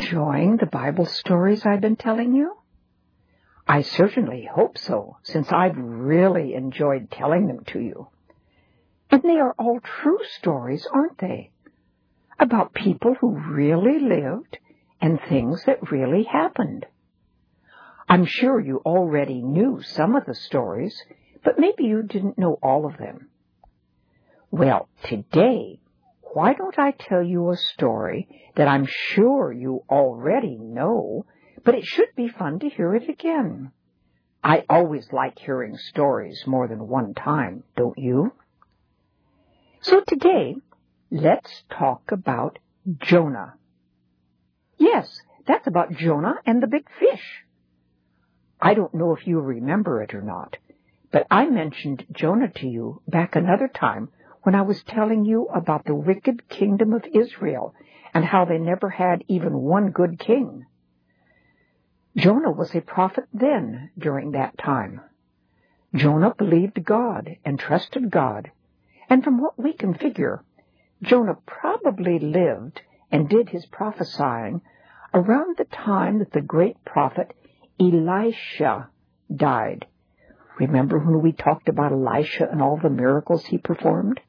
enjoying the Bible stories I've been telling you? I certainly hope so, since I've really enjoyed telling them to you. And they are all true stories, aren't they? About people who really lived and things that really happened. I'm sure you already knew some of the stories, but maybe you didn't know all of them. Well, today, why don't I tell you a story that I'm sure you already know, but it should be fun to hear it again. I always like hearing stories more than one time, don't you? So today, let's talk about Jonah. Yes, that's about Jonah and the big fish. I don't know if you remember it or not, but I mentioned Jonah to you back another time when I was telling you about the wicked kingdom of Israel and how they never had even one good king. Jonah was a prophet then during that time. Jonah believed God and trusted God, and from what we can figure, Jonah probably lived and did his prophesying around the time that the great prophet Elisha died. Remember when we talked about Elisha and all the miracles he performed?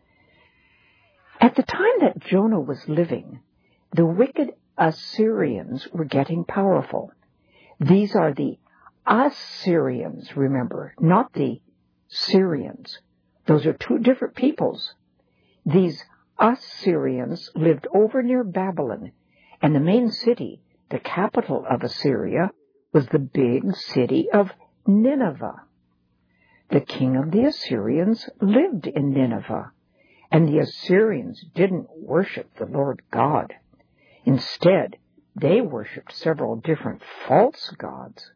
At the time that Jonah was living, the wicked Assyrians were getting powerful. These are the Assyrians, remember, not the Syrians. Those are two different peoples. These Assyrians lived over near Babylon, and the main city, the capital of Assyria, was the big city of Nineveh. The king of the Assyrians lived in Nineveh, and the Assyrians didn't worship the Lord God. Instead, they worshipped several different false gods.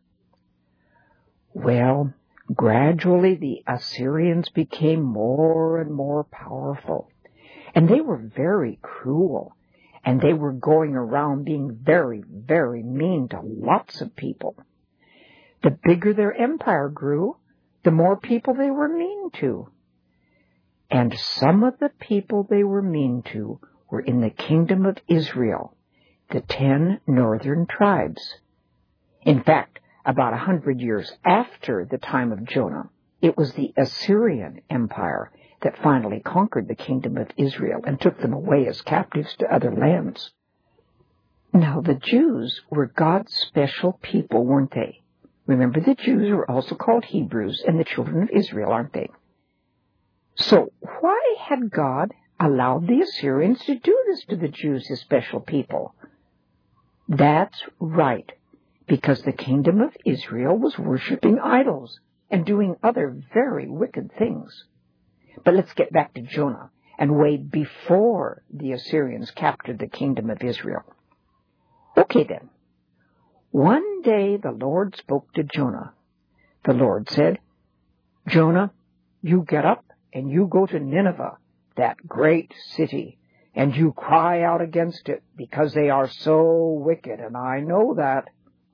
Well, gradually the Assyrians became more and more powerful, and they were very cruel, and they were going around being very, very mean to lots of people. The bigger their empire grew, the more people they were mean to. And some of the people they were mean to were in the kingdom of Israel, the 10 northern tribes. In fact, about 100 years after the time of Jonah, it was the Assyrian Empire that finally conquered the kingdom of Israel and took them away as captives to other lands. Now, the Jews were God's special people, weren't they? Remember, the Jews were also called Hebrews and the children of Israel, aren't they? So, why had God allowed the Assyrians to do this to the Jews, his special people? That's right, because the kingdom of Israel was worshiping idols and doing other very wicked things. But let's get back to Jonah and way before the Assyrians captured the kingdom of Israel. Okay then. One day the Lord spoke to Jonah. The Lord said, "Jonah, you get up and you go to Nineveh, that great city, and you cry out against it, because they are so wicked, and I know that."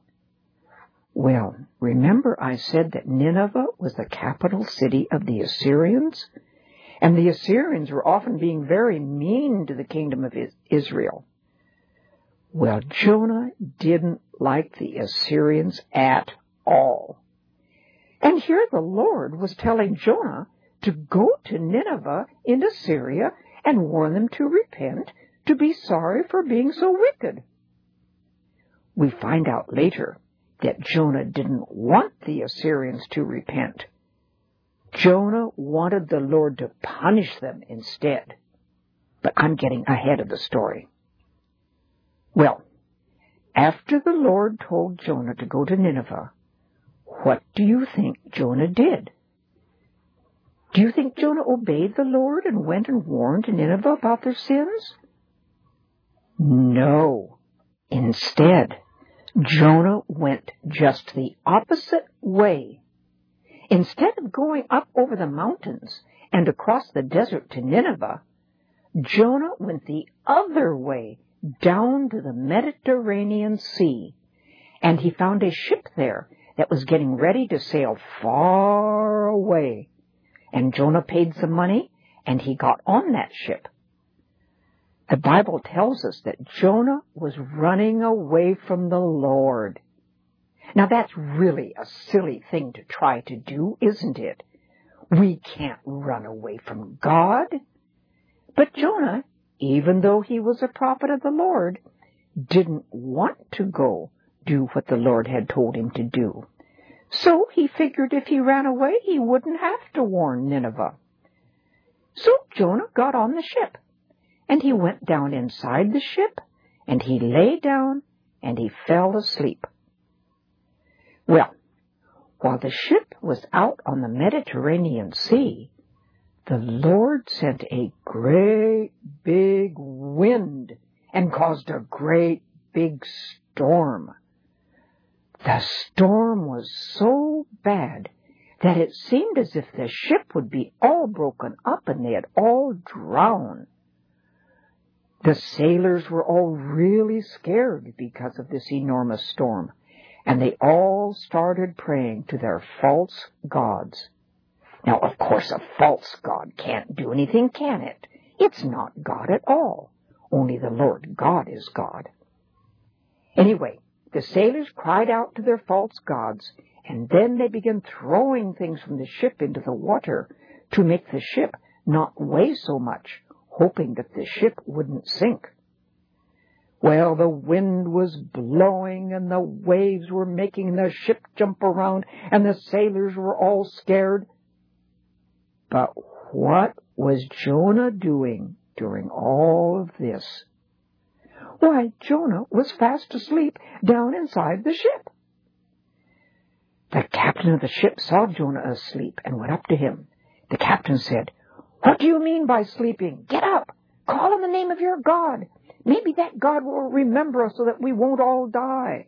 Well, remember I said that Nineveh was the capital city of the Assyrians? And the Assyrians were often being very mean to the kingdom of Israel. Well, Jonah didn't like the Assyrians at all. And here the Lord was telling Jonah to go to Nineveh in Assyria and warn them to repent, to be sorry for being so wicked. We find out later that Jonah didn't want the Assyrians to repent. Jonah wanted the Lord to punish them instead. But I'm getting ahead of the story. Well, after the Lord told Jonah to go to Nineveh, what do you think Jonah did? Do you think Jonah obeyed the Lord and went and warned Nineveh about their sins? No. Instead, Jonah went just the opposite way. Instead of going up over the mountains and across the desert to Nineveh, Jonah went the other way down to the Mediterranean Sea, and he found a ship there that was getting ready to sail far away. And Jonah paid some money, and he got on that ship. The Bible tells us that Jonah was running away from the Lord. Now that's really a silly thing to try to do, isn't it? We can't run away from God. But Jonah, even though he was a prophet of the Lord, didn't want to go do what the Lord had told him to do. So he figured if he ran away, he wouldn't have to warn Nineveh. So Jonah got on the ship, and he went down inside the ship, and he lay down, and he fell asleep. Well, while the ship was out on the Mediterranean Sea, the Lord sent a great big wind and caused a great big storm. The storm was so bad that it seemed as if the ship would be all broken up and they'd all drown. The sailors were all really scared because of this enormous storm, and they all started praying to their false gods. Now, of course, a false god can't do anything, can it? It's not God at all. Only the Lord God is God. Anyway, the sailors cried out to their false gods, and then they began throwing things from the ship into the water to make the ship not weigh so much, hoping that the ship wouldn't sink. Well, the wind was blowing, and the waves were making the ship jump around, and the sailors were all scared. But what was Jonah doing during all of this? Why, Jonah was fast asleep down inside the ship. The captain of the ship saw Jonah asleep and went up to him. The captain said, "What do you mean by sleeping? Get up! Call on the name of your God. Maybe that God will remember us so that we won't all die."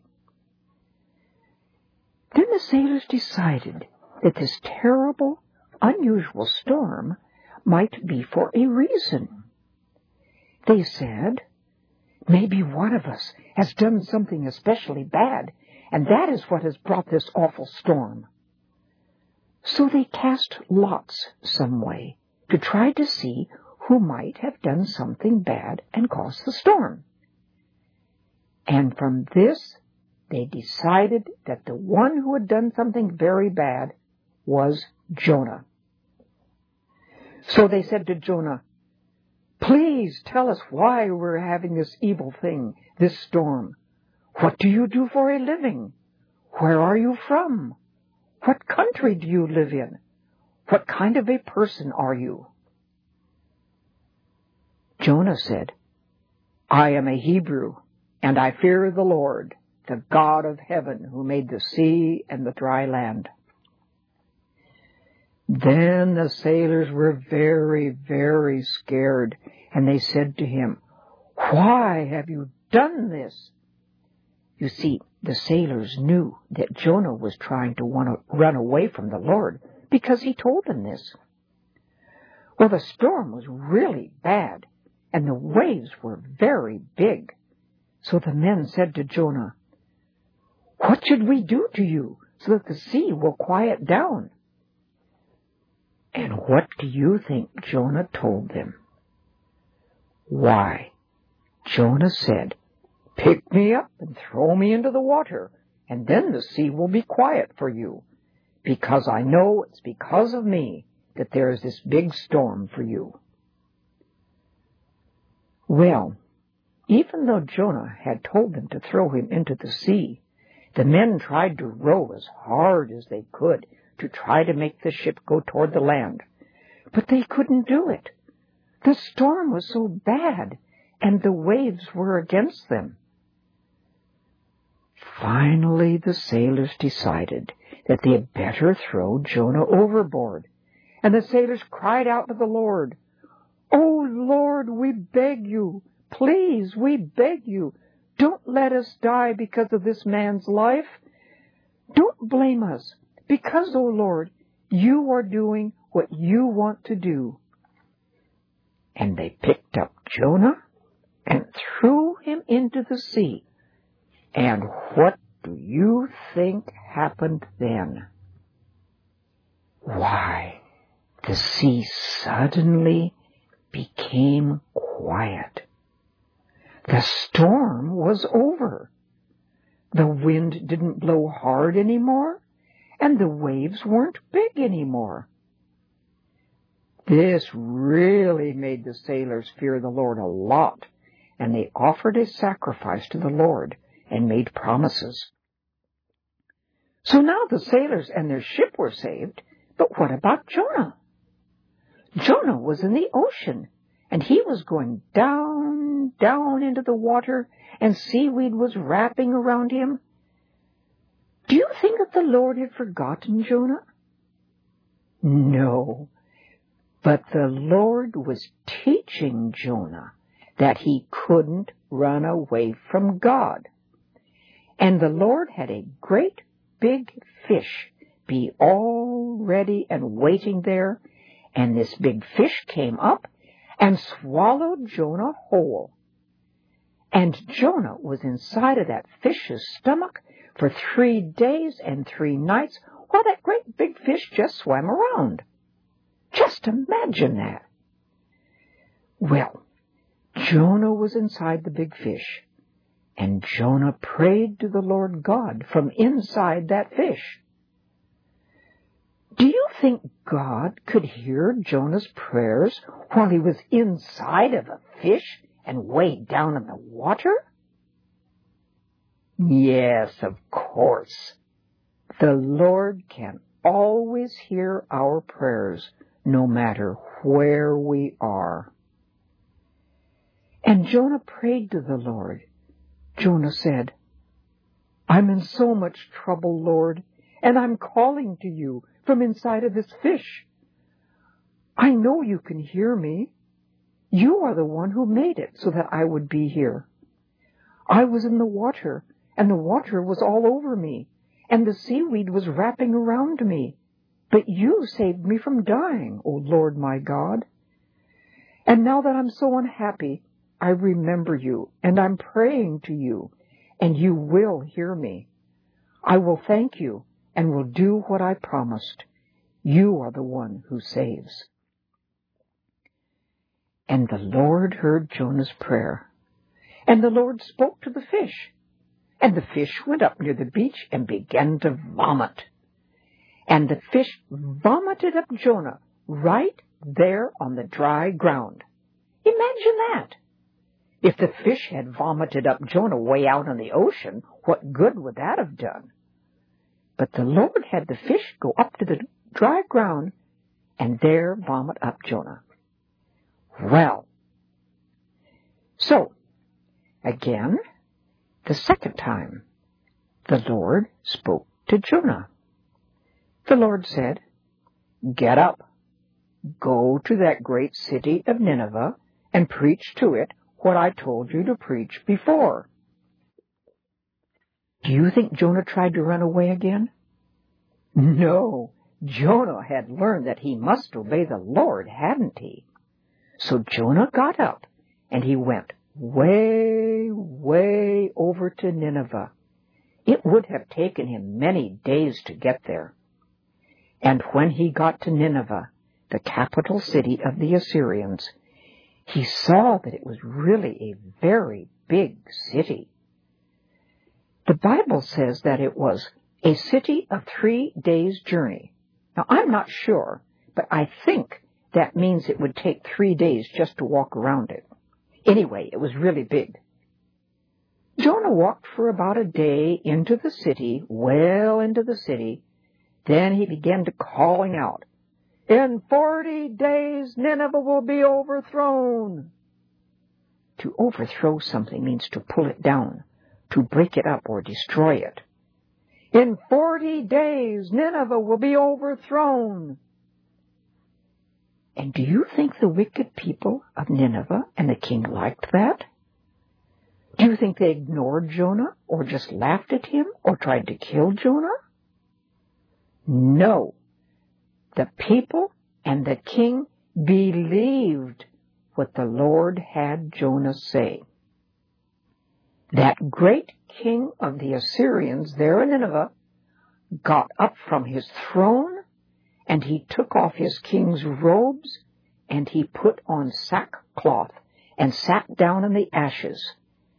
Then the sailors decided that this terrible, unusual storm might be for a reason. They said, "Maybe one of us has done something especially bad, and that is what has brought this awful storm." So they cast lots some way to try to see who might have done something bad and caused the storm. And from this, they decided that the one who had done something very bad was Jonah. So they said to Jonah, "Please tell us why we're having this evil thing, this storm. What do you do for a living? Where are you from? What country do you live in? What kind of a person are you?" Jonah said, "I am a Hebrew, and I fear the Lord, the God of heaven, who made the sea and the dry land." Then the sailors were very, very scared, and they said to him, "Why have you done this?" You see, the sailors knew that Jonah was trying to run away from the Lord because he told them this. Well, the storm was really bad, and the waves were very big. So the men said to Jonah, "What should we do to you so that the sea will quiet down?" And what do you think Jonah told them? Why, Jonah said, "Pick me up and throw me into the water, and then the sea will be quiet for you, because I know it's because of me that there is this big storm for you." Well, even though Jonah had told them to throw him into the sea, the men tried to row as hard as they could to try to make the ship go toward the land. But they couldn't do it. The storm was so bad, and the waves were against them. Finally, the sailors decided that they had better throw Jonah overboard. And the sailors cried out to the Lord, "Oh, Lord, we beg you, please, we beg you, don't let us die because of this man's life. Don't blame us, because, oh Lord, you are doing what you want to do." And they picked up Jonah and threw him into the sea. And what do you think happened then? Why, the sea suddenly became quiet. The storm was over. The wind didn't blow hard anymore, and the waves weren't big anymore. This really made the sailors fear the Lord a lot, and they offered a sacrifice to the Lord and made promises. So now the sailors and their ship were saved, but what about Jonah? Jonah was in the ocean, and he was going down, down into the water, and seaweed was wrapping around him. Do you think that the Lord had forgotten Jonah? No, but the Lord was teaching Jonah that he couldn't run away from God. And the Lord had a great big fish be all ready and waiting there, and this big fish came up and swallowed Jonah whole. And Jonah was inside of that fish's stomach for 3 days and 3 nights while that great big fish just swam around. Just imagine that. Well, Jonah was inside the big fish, and Jonah prayed to the Lord God from inside that fish. Do you think God could hear Jonah's prayers while he was inside of a fish and way down in the water? Yes, of course. The Lord can always hear our prayers, no matter where we are. And Jonah prayed to the Lord. Jonah said, "I'm in so much trouble, Lord, and I'm calling to you from inside of this fish. I know you can hear me. You are the one who made it so that I would be here. I was in the water, and the water was all over me, and the seaweed was wrapping around me. But you saved me from dying, O Lord my God. And now that I'm so unhappy, I remember you, and I'm praying to you, and you will hear me. I will thank you and will do what I promised. You are the one who saves." And the Lord heard Jonah's prayer, and the Lord spoke to the fish, and the fish went up near the beach and began to vomit. And the fish vomited up Jonah right there on the dry ground. Imagine that. If the fish had vomited up Jonah way out in the ocean, what good would that have done? But the Lord had the fish go up to the dry ground and there vomit up Jonah. Well, so, again, the second time, the Lord spoke to Jonah. The Lord said, "Get up, go to that great city of Nineveh and preach to it what I told you to preach before." Do you think Jonah tried to run away again? No, Jonah had learned that he must obey the Lord, hadn't he? So Jonah got up, and he went way, way over to Nineveh. It would have taken him many days to get there. And when he got to Nineveh, the capital city of the Assyrians, he saw that it was really a very big city. The Bible says that it was a city of 3 days' journey. Now, I'm not sure, but I think that means it would take 3 days just to walk around it. Anyway, it was really big. Jonah walked for about a day into the city, well into the city. Then he began to calling out, "In 40 days Nineveh will be overthrown." To overthrow something means to pull it down, to break it up or destroy it. "In 40 days Nineveh will be overthrown." And do you think the wicked people of Nineveh and the king liked that? Do you think they ignored Jonah or just laughed at him or tried to kill Jonah? No. The people and the king believed what the Lord had Jonah say. That great king of the Assyrians there in Nineveh got up from his throne, and he took off his king's robes, and he put on sackcloth and sat down in the ashes.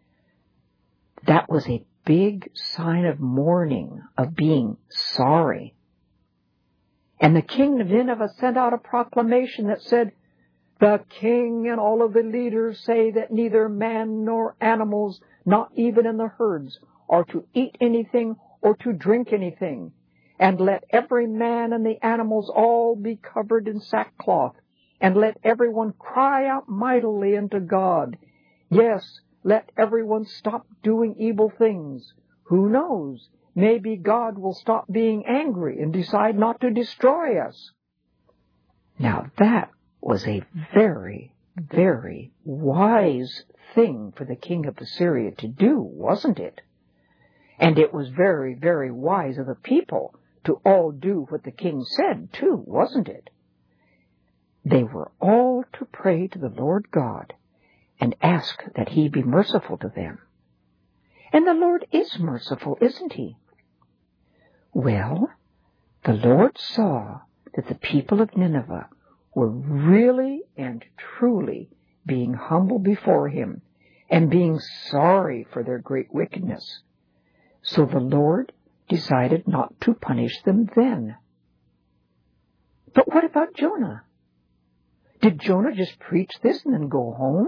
That was a big sign of mourning, of being sorry. And the king of Nineveh sent out a proclamation that said, "The king and all of the leaders say that neither man nor animals, not even in the herds, are to eat anything or to drink anything. And let every man and the animals all be covered in sackcloth. And let everyone cry out mightily unto God. Yes, let everyone stop doing evil things. Who knows? Maybe God will stop being angry and decide not to destroy us." Now that was a very, very wise thing for the king of Assyria to do, wasn't it? And it was very, very wise of the people to all do what the king said, too, wasn't it? They were all to pray to the Lord God and ask that He be merciful to them. And the Lord is merciful, isn't He? Well, the Lord saw that the people of Nineveh were really and truly being humble before Him and being sorry for their great wickedness. So the Lord decided not to punish them then. But what about Jonah? Did Jonah just preach this and then go home?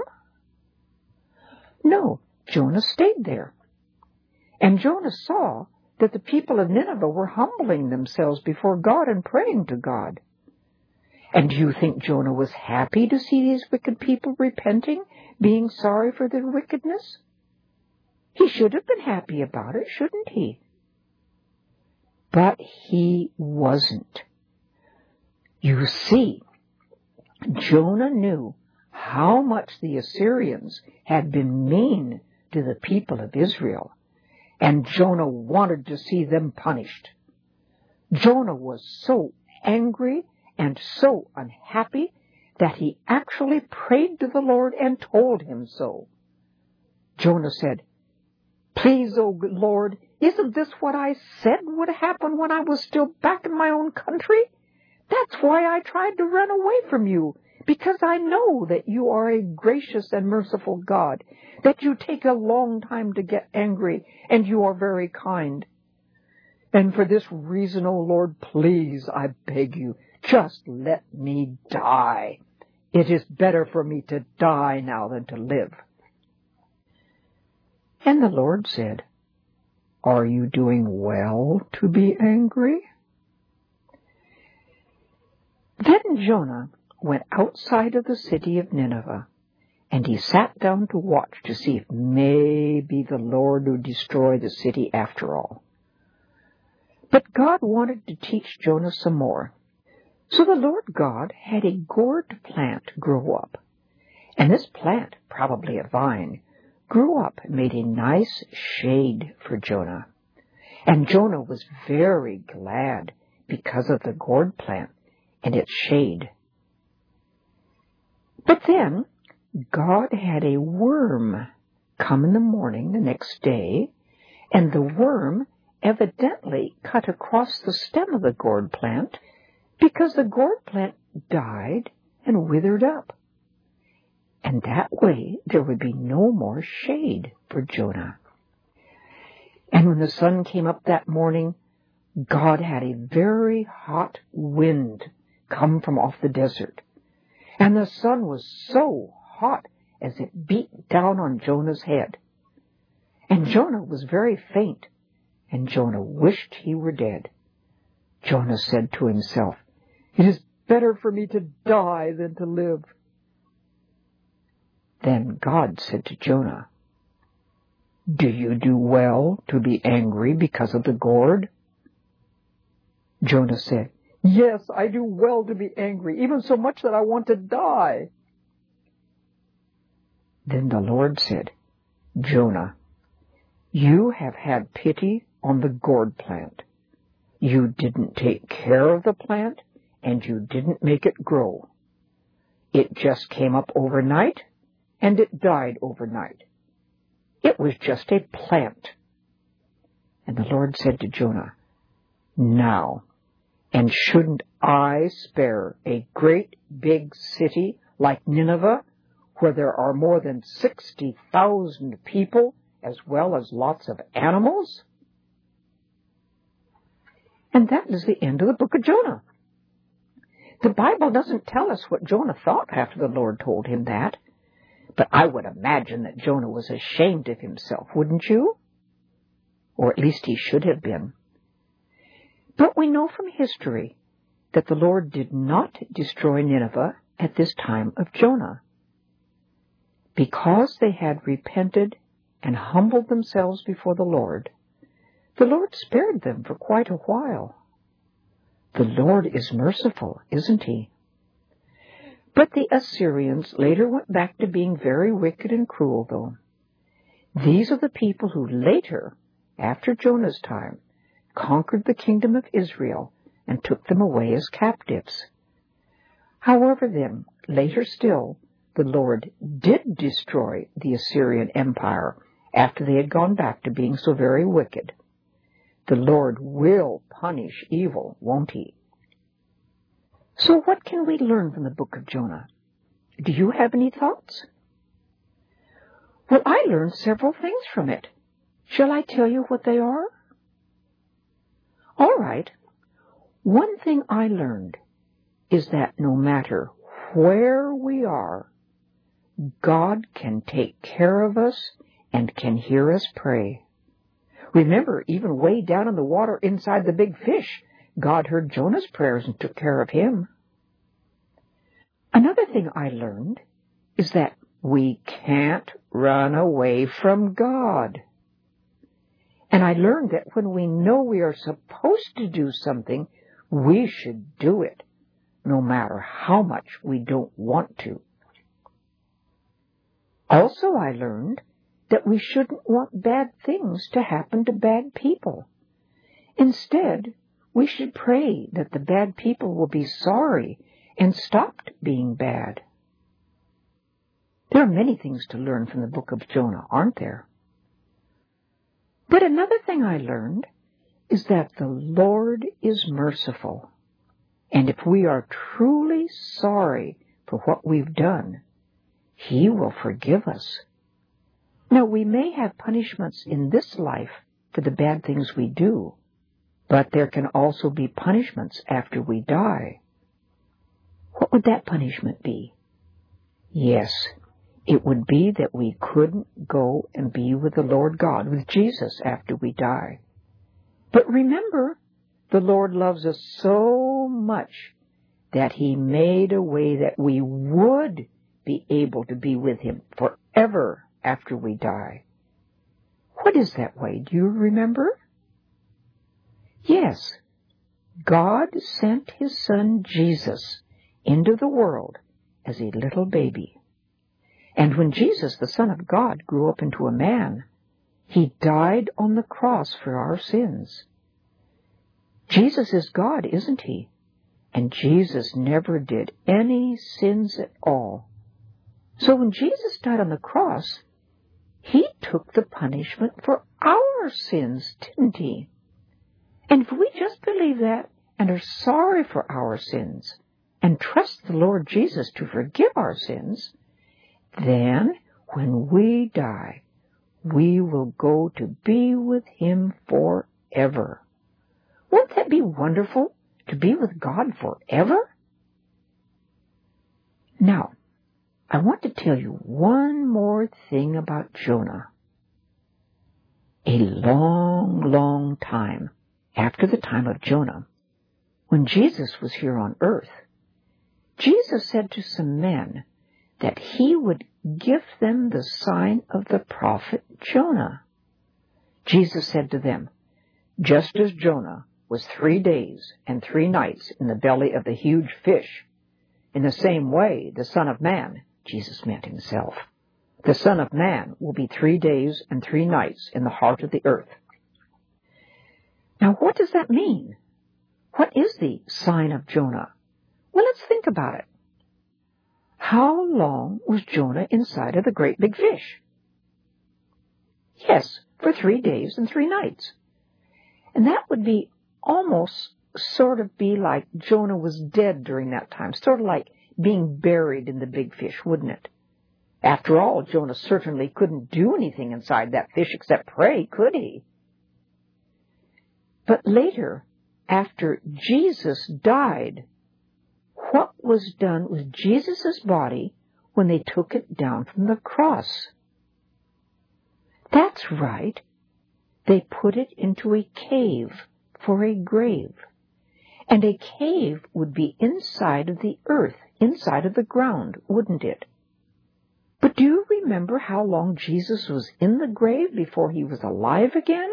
No, Jonah stayed there. And Jonah saw that the people of Nineveh were humbling themselves before God and praying to God. And do you think Jonah was happy to see these wicked people repenting, being sorry for their wickedness? He should have been happy about it, shouldn't he? But he wasn't. You see, Jonah knew how much the Assyrians had been mean to the people of Israel, and Jonah wanted to see them punished. Jonah was so angry and so unhappy that he actually prayed to the Lord and told Him so. Jonah said, "Please, O Lord, isn't this what I said would happen when I was still back in my own country? That's why I tried to run away from you, because I know that you are a gracious and merciful God, that you take a long time to get angry, and you are very kind. And for this reason, O Lord, please, I beg you, just let me die. It is better for me to die now than to live." And the Lord said, "Are you doing well to be angry?" Then Jonah went outside of the city of Nineveh, and he sat down to watch to see if maybe the Lord would destroy the city after all. But God wanted to teach Jonah some more. So the Lord God had a gourd plant grow up. And this plant, probably a vine, grew up and made a nice shade for Jonah. And Jonah was very glad because of the gourd plant and its shade. But then God had a worm come in the morning the next day, and the worm evidently cut across the stem of the gourd plant because the gourd plant died and withered up. And that way there would be no more shade for Jonah. And when the sun came up that morning, God had a very hot wind come from off the desert. And the sun was so hot as it beat down on Jonah's head. And Jonah was very faint, and Jonah wished he were dead. Jonah said to himself, "It is better for me to die than to live." Then God said to Jonah, "Do you do well to be angry because of the gourd?" Jonah said, "Yes, I do well to be angry, even so much that I want to die." Then the Lord said, "Jonah, you have had pity on the gourd plant. You didn't take care of the plant, and you didn't make it grow. It just came up overnight, and it died overnight. It was just a plant." And the Lord said to Jonah, "Now, and shouldn't I spare a great big city like Nineveh, where there are more than 60,000 people as well as lots of animals? And that is the end of the book of Jonah. The Bible doesn't tell us what Jonah thought after the Lord told him that, but I would imagine that Jonah was ashamed of himself, wouldn't you? Or at least he should have been. But we know from history that the Lord did not destroy Nineveh at this time of Jonah. Because they had repented and humbled themselves before the Lord spared them for quite a while. The Lord is merciful, isn't he? But the Assyrians later went back to being very wicked and cruel, though. These are the people who later, after Jonah's time, conquered the kingdom of Israel and took them away as captives. However, then, later still, the Lord did destroy the Assyrian Empire after they had gone back to being so very wicked. The Lord will punish evil, won't he? So what can we learn from the book of Jonah? Do you have any thoughts? Well, I learned several things from it. Shall I tell you what they are? All right. One thing I learned is that no matter where we are, God can take care of us and can hear us pray. Remember, even way down in the water inside the big fish, God heard Jonah's prayers and took care of him. Another thing I learned is that we can't run away from God. And I learned that when we know we are supposed to do something, we should do it, no matter how much we don't want to. Also, I learned that we shouldn't want bad things to happen to bad people. Instead, we should pray that the bad people will be sorry and stop being bad. There are many things to learn from the book of Jonah, aren't there? But another thing I learned is that the Lord is merciful. And if we are truly sorry for what we've done, he will forgive us. Now, we may have punishments in this life for the bad things we do, but there can also be punishments after we die. What would that punishment be? Yes, it would be that we couldn't go and be with the Lord God, with Jesus, after we die. But remember, the Lord loves us so much that he made a way that we would be able to be with him forever after we die. What is that way? Do you remember? Yes, God sent his son Jesus into the world as a little baby. And when Jesus, the Son of God, grew up into a man, he died on the cross for our sins. Jesus is God, isn't he? And Jesus never did any sins at all. So when Jesus died on the cross, he took the punishment for our sins, didn't he? And if we just believe that and are sorry for our sins and trust the Lord Jesus to forgive our sins, then when we die, we will go to be with him forever. Won't that be wonderful, to be with God forever? Now, I want to tell you one more thing about Jonah. A long, long time after the time of Jonah, when Jesus was here on earth, Jesus said to some men that he would give them the sign of the prophet Jonah. Jesus said to them, just as Jonah was 3 days and 3 nights in the belly of the huge fish, in the same way the Son of Man, Jesus meant himself, the Son of Man will be 3 days and 3 nights in the heart of the earth. Now, what does that mean? What is the sign of Jonah? Well, let's think about it. How long was Jonah inside of the great big fish? Yes, for 3 days and 3 nights. And that would be almost sort of be like Jonah was dead during that time, sort of like being buried in the big fish, wouldn't it? After all, Jonah certainly couldn't do anything inside that fish except pray, could he? But later, after Jesus died, what was done with Jesus' body when they took it down from the cross? That's right. They put it into a cave for a grave. And a cave would be inside of the earth, inside of the ground, wouldn't it? But do you remember how long Jesus was in the grave before he was alive again?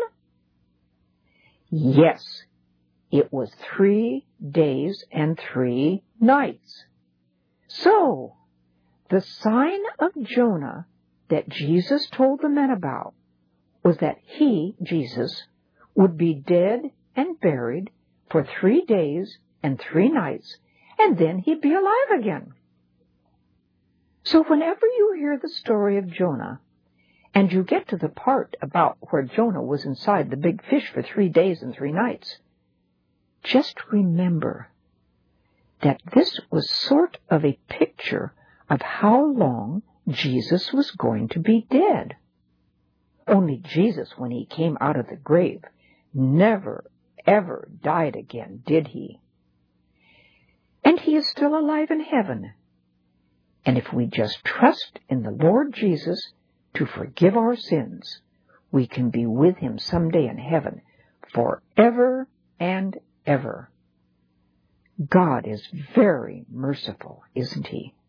Yes, it was 3 days and 3 nights. So, the sign of Jonah that Jesus told the men about was that he, Jesus, would be dead and buried for 3 days and 3 nights, and then he'd be alive again. So whenever you hear the story of Jonah, and you get to the part about where Jonah was inside the big fish for 3 days and 3 nights, just remember that this was sort of a picture of how long Jesus was going to be dead. Only Jesus, when he came out of the grave, never, ever died again, did he? And he is still alive in heaven. And if we just trust in the Lord Jesus to forgive our sins, we can be with him someday in heaven forever and ever. God is very merciful, isn't he?